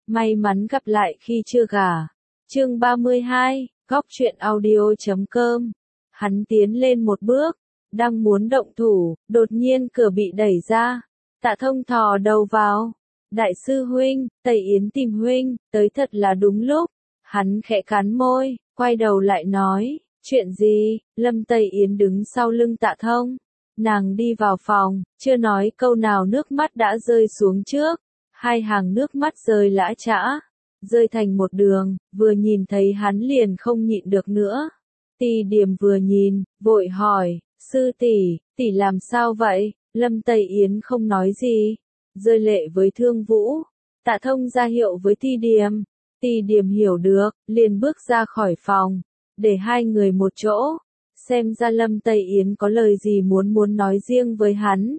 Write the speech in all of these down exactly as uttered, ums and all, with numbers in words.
may mắn gặp lại khi chưa gả. Chương ba mươi hai, góc truyện audio chấm com. Hắn tiến lên một bước, đang muốn động thủ, đột nhiên cửa bị đẩy ra. Tạ Thông thò đầu vào. Đại sư huynh, Tây Yến tìm huynh, tới thật là đúng lúc. Hắn khẽ cắn môi, quay đầu lại nói, chuyện gì? Lâm Tây Yến đứng sau lưng Tạ Thông. Nàng đi vào phòng, chưa nói câu nào nước mắt đã rơi xuống trước. Hai hàng nước mắt rơi lã chã, rơi thành một đường, vừa nhìn thấy hắn liền không nhịn được nữa. Tỷ Điềm vừa nhìn, vội hỏi, sư tỷ, tỷ làm sao vậy? Lâm Tây Yến không nói gì, rơi lệ với Thương Vũ. Tạ Thông ra hiệu với Tỷ Điềm. Tỷ Điềm hiểu được, liền bước ra khỏi phòng, để hai người một chỗ. Xem ra Lâm Tây Yến có lời gì muốn muốn nói riêng với hắn.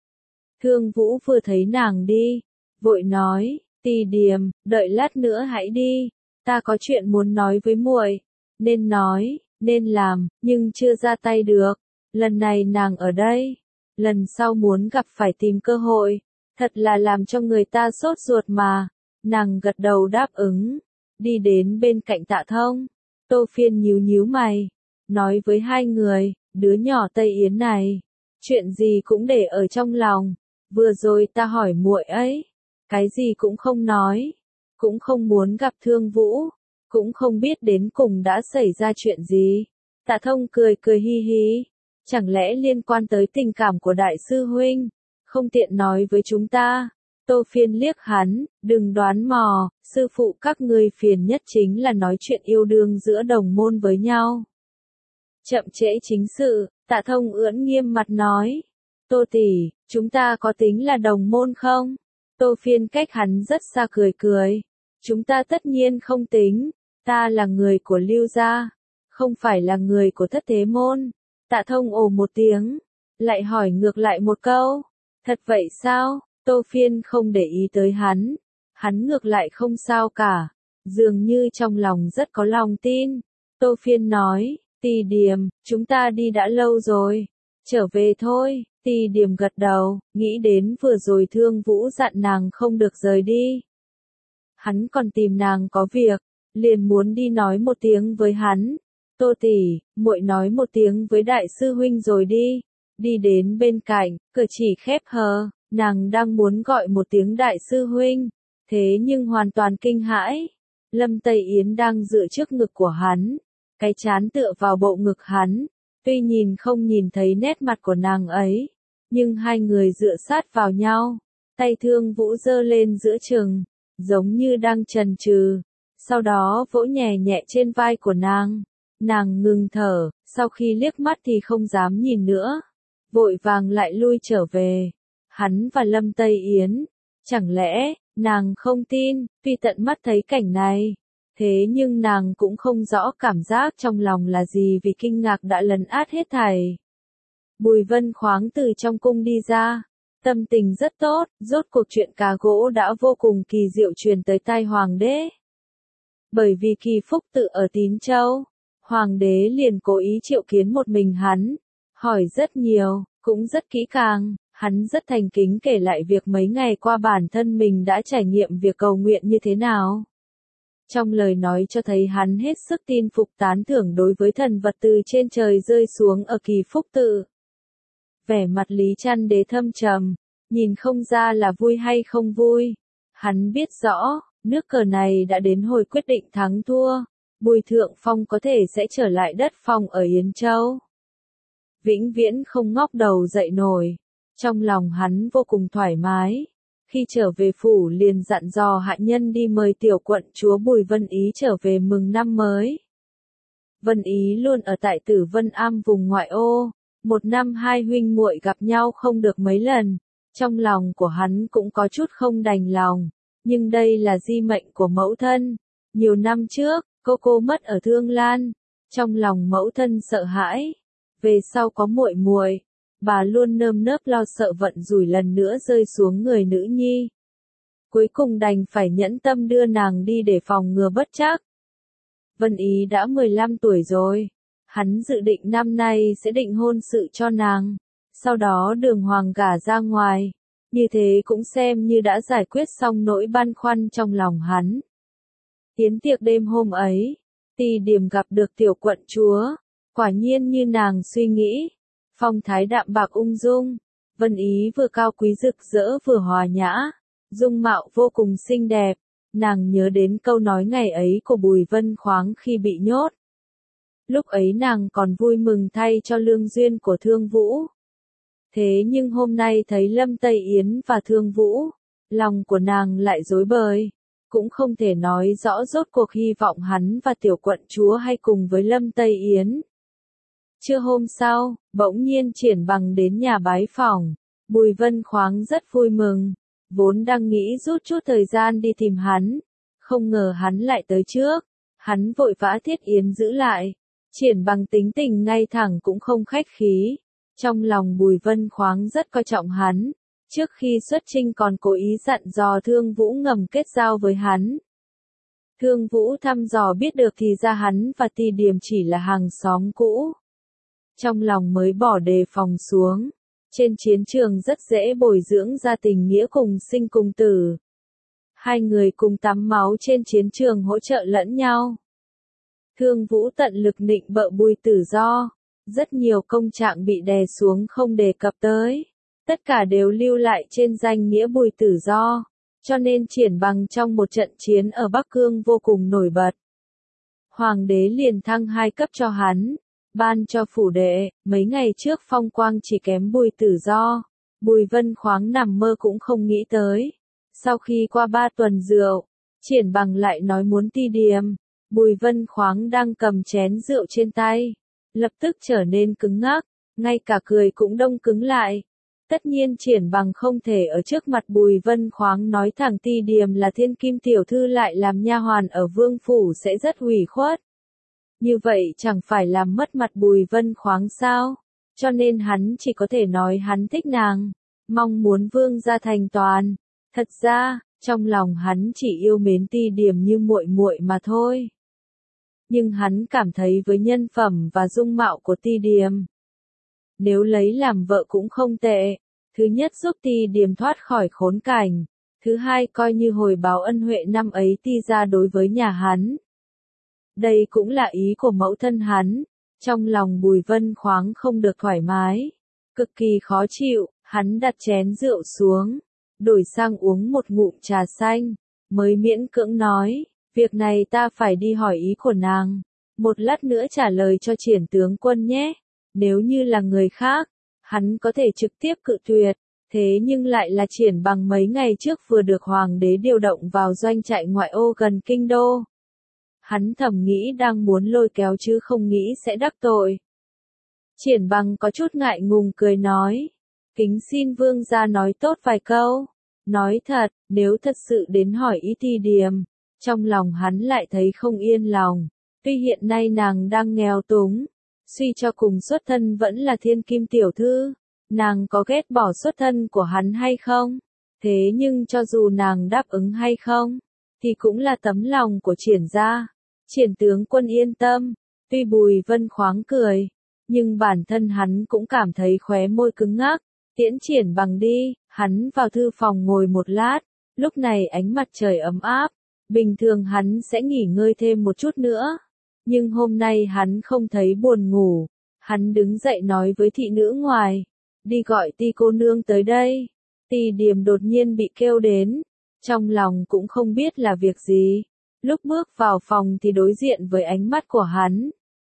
Thương Vũ vừa thấy nàng đi, vội nói, Tỷ Điềm, đợi lát nữa hãy đi, ta có chuyện muốn nói với muội. Nên nói, nên làm, nhưng chưa ra tay được. Lần này nàng ở đây, lần sau muốn gặp phải tìm cơ hội. Thật là làm cho người ta sốt ruột mà. Nàng gật đầu đáp ứng, đi đến bên cạnh Tạ Thông. Tô Phiên nhíu nhíu mày, nói với hai người, đứa nhỏ Tây Yến này, chuyện gì cũng để ở trong lòng. Vừa rồi ta hỏi muội ấy, cái gì cũng không nói, cũng không muốn gặp Thương Vũ, cũng không biết đến cùng đã xảy ra chuyện gì. Tạ Thông cười cười hi hi, chẳng lẽ liên quan tới tình cảm của đại sư huynh, không tiện nói với chúng ta. Tô Phiên liếc hắn, đừng đoán mò, sư phụ các ngươi phiền nhất chính là nói chuyện yêu đương giữa đồng môn với nhau. Chậm trễ chính sự, Tạ Thông ưỡn nghiêm mặt nói, Tô tỷ, chúng ta có tính là đồng môn không? Tô Phiên cách hắn rất xa cười cười, chúng ta tất nhiên không tính, ta là người của Lưu gia, không phải là người của Thất Thế môn. Tạ Thông ồ một tiếng, lại hỏi ngược lại một câu, thật vậy sao? Tô Phiên không để ý tới hắn, hắn ngược lại không sao cả, dường như trong lòng rất có lòng tin. Tô Phiên nói, Tỷ Điềm, chúng ta đi đã lâu rồi, trở về thôi. Tỷ Điềm gật đầu, nghĩ đến vừa rồi Thương Vũ dặn nàng không được rời đi. Hắn còn tìm nàng có việc, liền muốn đi nói một tiếng với hắn. Tô tỷ, muội nói một tiếng với đại sư huynh rồi đi. Đi đến bên cạnh, cửa chỉ khép hờ, nàng đang muốn gọi một tiếng đại sư huynh, thế nhưng hoàn toàn kinh hãi. Lâm Tây Yến đang dựa trước ngực của hắn, cái trán tựa vào bộ ngực hắn. Tuy nhìn không nhìn thấy nét mặt của nàng ấy, nhưng hai người dựa sát vào nhau, tay Thương Vũ giơ lên giữa chừng, giống như đang chần chừ, sau đó vỗ nhẹ nhẹ trên vai của nàng. Nàng ngừng thở, sau khi liếc mắt thì không dám nhìn nữa, vội vàng lại lui trở về. Hắn và Lâm Tây Yến, chẳng lẽ, nàng không tin, tuy tận mắt thấy cảnh này. Thế nhưng nàng cũng không rõ cảm giác trong lòng là gì vì kinh ngạc đã lấn át hết thảy. Bùi Vân Khoáng từ trong cung đi ra, tâm tình rất tốt, rốt cuộc chuyện cá gỗ đã vô cùng kỳ diệu truyền tới tai hoàng đế. Bởi vì Kỳ Phúc Tự ở Tín Châu, hoàng đế liền cố ý triệu kiến một mình hắn, hỏi rất nhiều, cũng rất kỹ càng, hắn rất thành kính kể lại việc mấy ngày qua bản thân mình đã trải nghiệm việc cầu nguyện như thế nào. Trong lời nói cho thấy hắn hết sức tin phục tán thưởng đối với thần vật từ trên trời rơi xuống ở Kỳ Phúc Tự. Vẻ mặt Lý Trăn Đế thâm trầm, nhìn không ra là vui hay không vui. Hắn biết rõ, nước cờ này đã đến hồi quyết định thắng thua, Bùi Thượng Phong có thể sẽ trở lại đất phong ở Yến Châu. Vĩnh viễn không ngóc đầu dậy nổi, trong lòng hắn vô cùng thoải mái. Khi trở về phủ liền dặn dò hạ nhân đi mời tiểu quận chúa Bùi Vân Ý trở về mừng năm mới. Vân Ý luôn ở tại Tử Vân Am vùng ngoại ô, một năm hai huynh muội gặp nhau không được mấy lần, trong lòng của hắn cũng có chút không đành lòng, nhưng đây là di mệnh của mẫu thân. Nhiều năm trước, cô cô mất ở Thương Lan, trong lòng mẫu thân sợ hãi, về sau có muội muội, bà luôn nơm nớp lo sợ vận rủi lần nữa rơi xuống người nữ nhi. Cuối cùng đành phải nhẫn tâm đưa nàng đi để phòng ngừa bất trắc. Vân Ý đã mười lăm tuổi rồi, hắn dự định năm nay sẽ định hôn sự cho nàng, sau đó đường hoàng gả ra ngoài. Như thế cũng xem như đã giải quyết xong nỗi băn khoăn trong lòng hắn. Yến tiệc đêm hôm ấy, Ti Điềm gặp được tiểu quận chúa, quả nhiên như nàng suy nghĩ, phong thái đạm bạc ung dung, vân ý vừa cao quý rực rỡ vừa hòa nhã, dung mạo vô cùng xinh đẹp, nàng nhớ đến câu nói ngày ấy của Bùi Vân Khoáng khi bị nhốt. Lúc ấy nàng còn vui mừng thay cho lương duyên của Thương Vũ. Thế nhưng hôm nay thấy Lâm Tây Yến và Thương Vũ, lòng của nàng lại rối bời, cũng không thể nói rõ rốt cuộc hy vọng hắn và tiểu quận chúa hay cùng với Lâm Tây Yến. Trưa hôm sau, bỗng nhiên Triển Bằng đến nhà bái phỏng, Bùi Vân Khoáng rất vui mừng, vốn đang nghĩ rút chút thời gian đi tìm hắn, không ngờ hắn lại tới trước, hắn vội vã Thiết Yến giữ lại, Triển Bằng tính tình ngay thẳng cũng không khách khí, trong lòng Bùi Vân Khoáng rất coi trọng hắn, trước khi xuất chinh còn cố ý dặn dò Thương Vũ ngầm kết giao với hắn. Thương Vũ thăm dò biết được thì ra hắn và Ti Điềm chỉ là hàng xóm cũ. Trong lòng mới bỏ đề phòng xuống, trên chiến trường rất dễ bồi dưỡng ra tình nghĩa cùng sinh cùng tử. Hai người cùng tắm máu trên chiến trường hỗ trợ lẫn nhau. Thương Vũ tận lực nịnh bợ Bùi Tử Do, rất nhiều công trạng bị đè xuống không đề cập tới, tất cả đều lưu lại trên danh nghĩa Bùi Tử Do, cho nên Triển Bằng trong một trận chiến ở Bắc Cương vô cùng nổi bật. Hoàng đế liền thăng hai cấp cho hắn, ban cho phủ đệ, mấy ngày trước phong quang chỉ kém Bùi Tử Do, Bùi Vân Khoáng nằm mơ cũng không nghĩ tới. Sau khi qua ba tuần rượu, Triển Bằng lại nói muốn Ti Điềm, Bùi Vân Khoáng đang cầm chén rượu trên tay, lập tức trở nên cứng ngắc, ngay cả cười cũng đông cứng lại. Tất nhiên Triển Bằng không thể ở trước mặt Bùi Vân Khoáng nói thẳng Ti Điềm là thiên kim tiểu thư lại làm nha hoàn ở vương phủ sẽ rất ủy khuất. Như vậy chẳng phải làm mất mặt Bùi Vân Khoáng sao? Cho nên hắn chỉ có thể nói hắn thích nàng, mong muốn vương gia thành toàn. Thật ra, trong lòng hắn chỉ yêu mến Ti Điềm như muội muội mà thôi. Nhưng hắn cảm thấy với nhân phẩm và dung mạo của Ti Điềm, nếu lấy làm vợ cũng không tệ. Thứ nhất giúp Ti Điềm thoát khỏi khốn cảnh, thứ hai coi như hồi báo ân huệ năm ấy Ti gia đối với nhà hắn. Đây cũng là ý của mẫu thân hắn, trong lòng Bùi Vân Khoáng không được thoải mái, cực kỳ khó chịu, hắn đặt chén rượu xuống, đổi sang uống một ngụm trà xanh, mới miễn cưỡng nói, việc này ta phải đi hỏi ý của nàng, một lát nữa trả lời cho Triển tướng quân nhé, nếu như là người khác, hắn có thể trực tiếp cự tuyệt, thế nhưng lại là Triển Bằng mấy ngày trước vừa được hoàng đế điều động vào doanh trại ngoại ô gần kinh đô. Hắn thầm nghĩ đang muốn lôi kéo chứ không nghĩ sẽ đắc tội. Triển Bằng có chút ngại ngùng cười nói, kính xin vương gia nói tốt vài câu. Nói thật, nếu thật sự đến hỏi ý Ti Điềm, trong lòng hắn lại thấy không yên lòng. Tuy hiện nay nàng đang nghèo túng, suy cho cùng xuất thân vẫn là thiên kim tiểu thư, nàng có ghét bỏ xuất thân của hắn hay không? Thế nhưng cho dù nàng đáp ứng hay không, thì cũng là tấm lòng của Triển gia. Triển tướng quân yên tâm, tuy Bùi Vân Khoáng cười, nhưng bản thân hắn cũng cảm thấy khóe môi cứng ngắc. Tiễn Triển Bằng đi, hắn vào thư phòng ngồi một lát, lúc này ánh mặt trời ấm áp, bình thường hắn sẽ nghỉ ngơi thêm một chút nữa. Nhưng hôm nay hắn không thấy buồn ngủ, hắn đứng dậy nói với thị nữ ngoài, đi gọi Ti cô nương tới đây. Ti Điềm đột nhiên bị kêu đến, trong lòng cũng không biết là việc gì, lúc bước vào phòng thì đối diện với ánh mắt của hắn.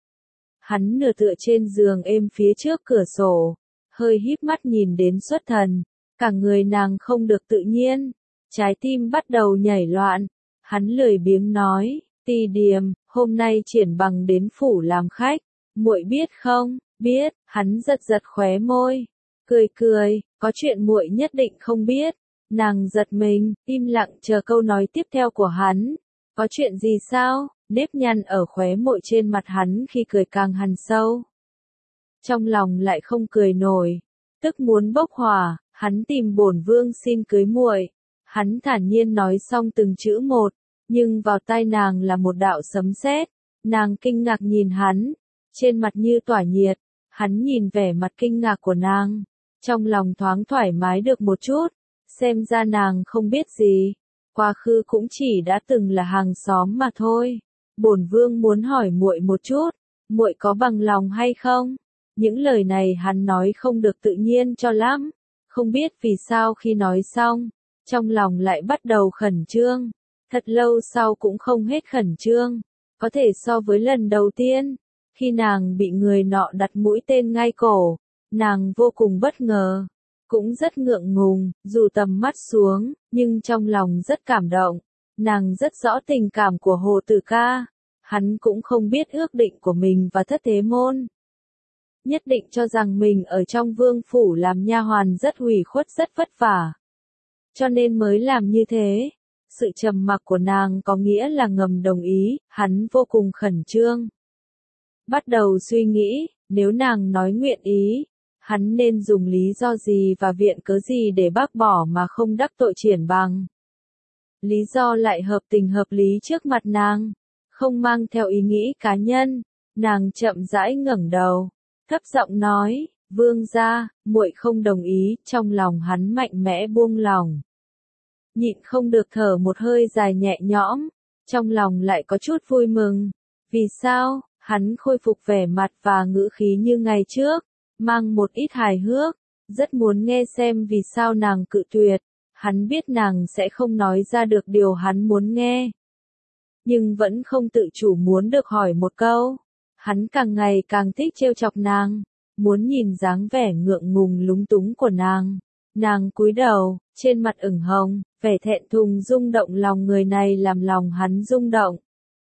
Hắn nửa tựa trên giường êm phía trước cửa sổ, hơi híp mắt nhìn đến xuất thần, cả người nàng không được tự nhiên, trái tim bắt đầu nhảy loạn, hắn lười biếng nói, Ti Điềm, hôm nay Triển Bằng đến phủ làm khách, muội biết không? Biết, hắn giật giật khóe môi, cười cười, có chuyện muội nhất định không biết. Nàng giật mình, im lặng chờ câu nói tiếp theo của hắn. Có chuyện gì sao? Nếp nhăn ở khóe môi trên mặt hắn khi cười càng hằn sâu. Trong lòng lại không cười nổi, tức muốn bốc hỏa, hắn tìm bổn vương xin cưới muội. Hắn thản nhiên nói xong từng chữ một, nhưng vào tai nàng là một đạo sấm sét. Nàng kinh ngạc nhìn hắn, trên mặt như tỏa nhiệt, hắn nhìn vẻ mặt kinh ngạc của nàng, trong lòng thoáng thoải mái được một chút, Xem ra nàng không biết gì, quá khứ cũng chỉ đã từng là hàng xóm mà thôi. Bổn vương muốn hỏi muội một chút, muội có bằng lòng hay không? Những lời này hắn nói không được tự nhiên cho lắm, không biết vì sao khi nói xong, trong lòng lại bắt đầu khẩn trương, thật lâu sau cũng không hết khẩn trương, có thể so với lần đầu tiên, khi nàng bị người nọ đặt mũi tên ngay cổ, nàng vô cùng bất ngờ, cũng rất ngượng ngùng, dù tầm mắt xuống, nhưng trong lòng rất cảm động, nàng rất rõ tình cảm của Hồ Tử Ca, hắn cũng không biết ước định của mình và Thất Thế Môn. Nhất định cho rằng mình ở trong vương phủ làm nha hoàn rất ủy khuất rất vất vả. Cho nên mới làm như thế. Sự trầm mặc của nàng có nghĩa là ngầm đồng ý, hắn vô cùng khẩn trương. Bắt đầu suy nghĩ, nếu nàng nói nguyện ý, hắn nên dùng lý do gì và viện cớ gì để bác bỏ mà không đắc tội Triển Bằng. Lý do lại hợp tình hợp lý trước mặt nàng, không mang theo ý nghĩ cá nhân, nàng chậm rãi ngẩng đầu. Thấp giọng nói, vương gia, muội không đồng ý, trong lòng hắn mạnh mẽ buông lòng. Nhịn không được thở một hơi dài nhẹ nhõm, trong lòng lại có chút vui mừng. Vì sao? Hắn khôi phục vẻ mặt và ngữ khí như ngày trước, mang một ít hài hước, rất muốn nghe xem vì sao nàng cự tuyệt. Hắn biết nàng sẽ không nói ra được điều hắn muốn nghe. Nhưng vẫn không tự chủ muốn được hỏi một câu. Hắn càng ngày càng thích trêu chọc nàng, muốn nhìn dáng vẻ ngượng ngùng lúng túng của nàng. Nàng cúi đầu, trên mặt ửng hồng, vẻ thẹn thùng rung động lòng người này làm lòng hắn rung động.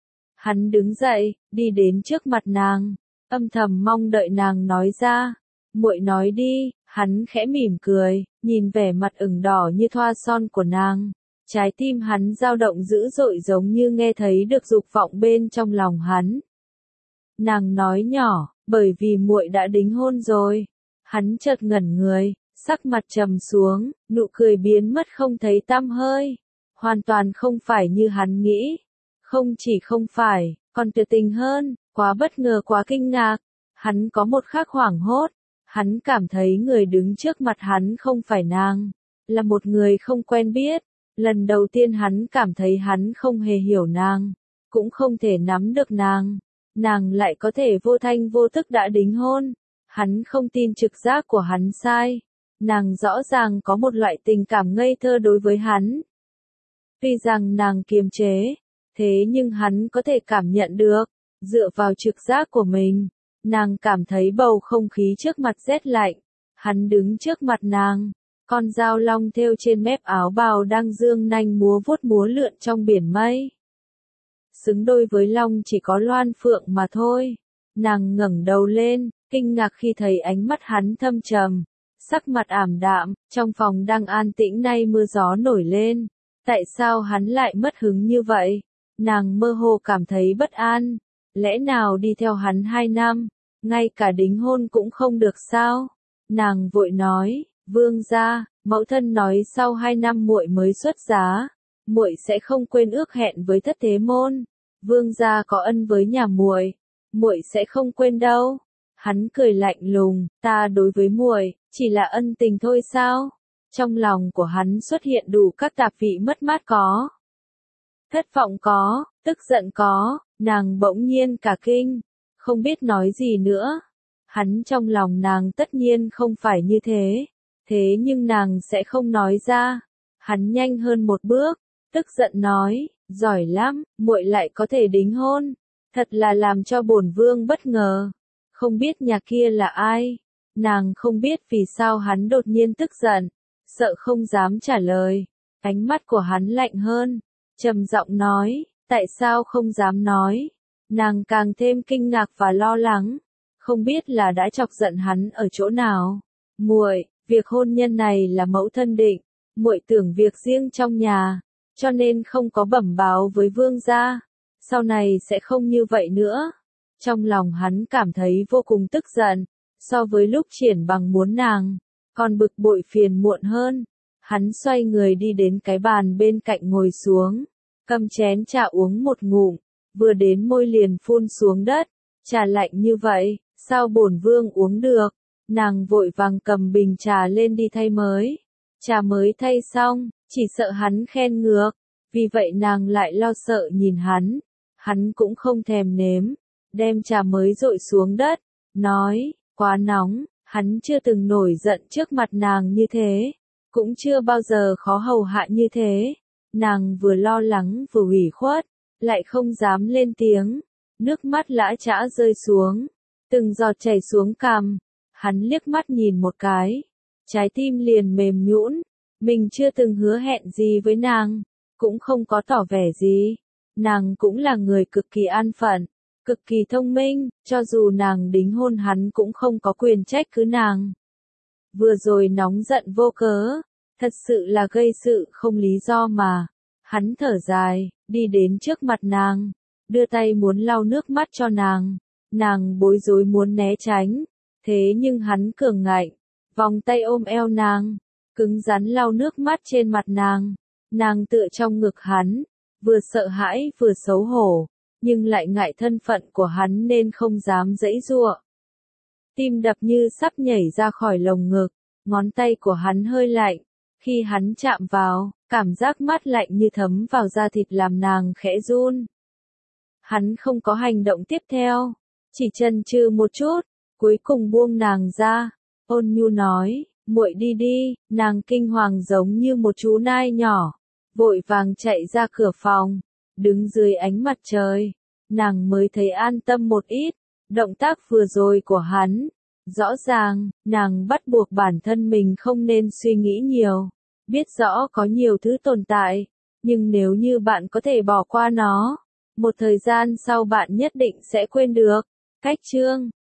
Hắn đứng dậy, đi đến trước mặt nàng, âm thầm mong đợi nàng nói ra. Muội nói đi, hắn khẽ mỉm cười, nhìn vẻ mặt ửng đỏ như thoa son của nàng. Trái tim hắn dao động dữ dội giống như nghe thấy được dục vọng bên trong lòng hắn. Nàng nói nhỏ, bởi vì muội đã đính hôn rồi. Hắn chợt ngẩn người, sắc mặt trầm xuống, nụ cười biến mất không thấy tăm hơi. Hoàn toàn không phải như hắn nghĩ. Không chỉ không phải, còn tuyệt tình hơn, quá bất ngờ quá kinh ngạc. Hắn có một khắc hoảng hốt. Hắn cảm thấy người đứng trước mặt hắn không phải nàng, là một người không quen biết. Lần đầu tiên hắn cảm thấy hắn không hề hiểu nàng, cũng không thể nắm được nàng. Nàng lại có thể vô thanh vô tức đã đính hôn. Hắn không tin trực giác của hắn sai. Nàng rõ ràng có một loại tình cảm ngây thơ đối với hắn. Tuy rằng nàng kiềm chế, thế nhưng hắn có thể cảm nhận được, dựa vào trực giác của mình. Nàng cảm thấy bầu không khí trước mặt rét lạnh. Hắn đứng trước mặt nàng. Con dao long thêu trên mép áo bào đang dương nanh múa vuốt múa lượn trong biển mây. Xứng đôi với long chỉ có Loan Phượng mà thôi. Nàng ngẩng đầu lên, kinh ngạc khi thấy ánh mắt hắn thâm trầm, sắc mặt ảm đạm, trong phòng đang an tĩnh nay mưa gió nổi lên. Tại sao hắn lại mất hứng như vậy? Nàng mơ hồ cảm thấy bất an. Lẽ nào đi theo hắn hai năm, ngay cả đính hôn cũng không được sao? Nàng vội nói, vương gia, mẫu thân nói sau hai năm muội mới xuất giá, muội sẽ không quên ước hẹn với Thất Thế Môn. Vương gia có ân với nhà muội, muội sẽ không quên đâu. Hắn cười lạnh lùng, ta đối với muội chỉ là ân tình thôi sao? Trong lòng của hắn xuất hiện đủ các tạp vị mất mát có, thất vọng có, tức giận có. Nàng bỗng nhiên cả kinh, không biết nói gì nữa. Hắn trong lòng nàng tất nhiên không phải như thế, thế nhưng nàng sẽ không nói ra. Hắn nhanh hơn một bước, tức giận nói, giỏi lắm, muội lại có thể đính hôn, thật là làm cho bổn vương bất ngờ. Không biết nhà kia là ai? Nàng không biết vì sao hắn đột nhiên tức giận, sợ không dám trả lời. Ánh mắt của hắn lạnh hơn, trầm giọng nói, tại sao không dám nói? Nàng càng thêm kinh ngạc và lo lắng, không biết là đã chọc giận hắn ở chỗ nào. Muội, việc hôn nhân này là mẫu thân định, muội tưởng việc riêng trong nhà, cho nên không có bẩm báo với vương gia. Sau này sẽ không như vậy nữa. Trong lòng hắn cảm thấy vô cùng tức giận, so với lúc Triển Bằng muốn nàng, còn bực bội phiền muộn hơn. Hắn xoay người đi đến cái bàn bên cạnh ngồi xuống, cầm chén trà uống một ngụm, vừa đến môi liền phun xuống đất. Trà lạnh như vậy, sao bổn vương uống được? Nàng vội vàng cầm bình trà lên đi thay mới. Trà mới thay xong, chỉ sợ hắn khen ngược, vì vậy nàng lại lo sợ nhìn hắn, hắn cũng không thèm nếm, đem trà mới dội xuống đất, nói, quá nóng, hắn chưa từng nổi giận trước mặt nàng như thế, cũng chưa bao giờ khó hầu hạ như thế, nàng vừa lo lắng vừa ủy khuất, lại không dám lên tiếng, nước mắt lã chã rơi xuống, từng giọt chảy xuống cằm, hắn liếc mắt nhìn một cái, trái tim liền mềm nhũn, mình chưa từng hứa hẹn gì với nàng, cũng không có tỏ vẻ gì, nàng cũng là người cực kỳ an phận, cực kỳ thông minh, cho dù nàng đính hôn hắn cũng không có quyền trách cứ nàng. Vừa rồi nóng giận vô cớ, thật sự là gây sự không lý do mà, hắn thở dài, đi đến trước mặt nàng, đưa tay muốn lau nước mắt cho nàng, nàng bối rối muốn né tránh, thế nhưng hắn cường ngạnh, vòng tay ôm eo nàng, cứng rắn lau nước mắt trên mặt nàng, nàng tựa trong ngực hắn, vừa sợ hãi vừa xấu hổ, nhưng lại ngại thân phận của hắn nên không dám giãy giụa. Tim đập như sắp nhảy ra khỏi lồng ngực, ngón tay của hắn hơi lạnh, khi hắn chạm vào, cảm giác mát lạnh như thấm vào da thịt làm nàng khẽ run. Hắn không có hành động tiếp theo, chỉ chần chừ một chút, cuối cùng buông nàng ra, ôn nhu nói, muội đi đi, nàng kinh hoàng giống như một chú nai nhỏ, vội vàng chạy ra cửa phòng, đứng dưới ánh mặt trời, nàng mới thấy an tâm một ít, động tác vừa rồi của hắn, rõ ràng, nàng bắt buộc bản thân mình không nên suy nghĩ nhiều, biết rõ có nhiều thứ tồn tại, nhưng nếu như bạn có thể bỏ qua nó, một thời gian sau bạn nhất định sẽ quên được. Cách chương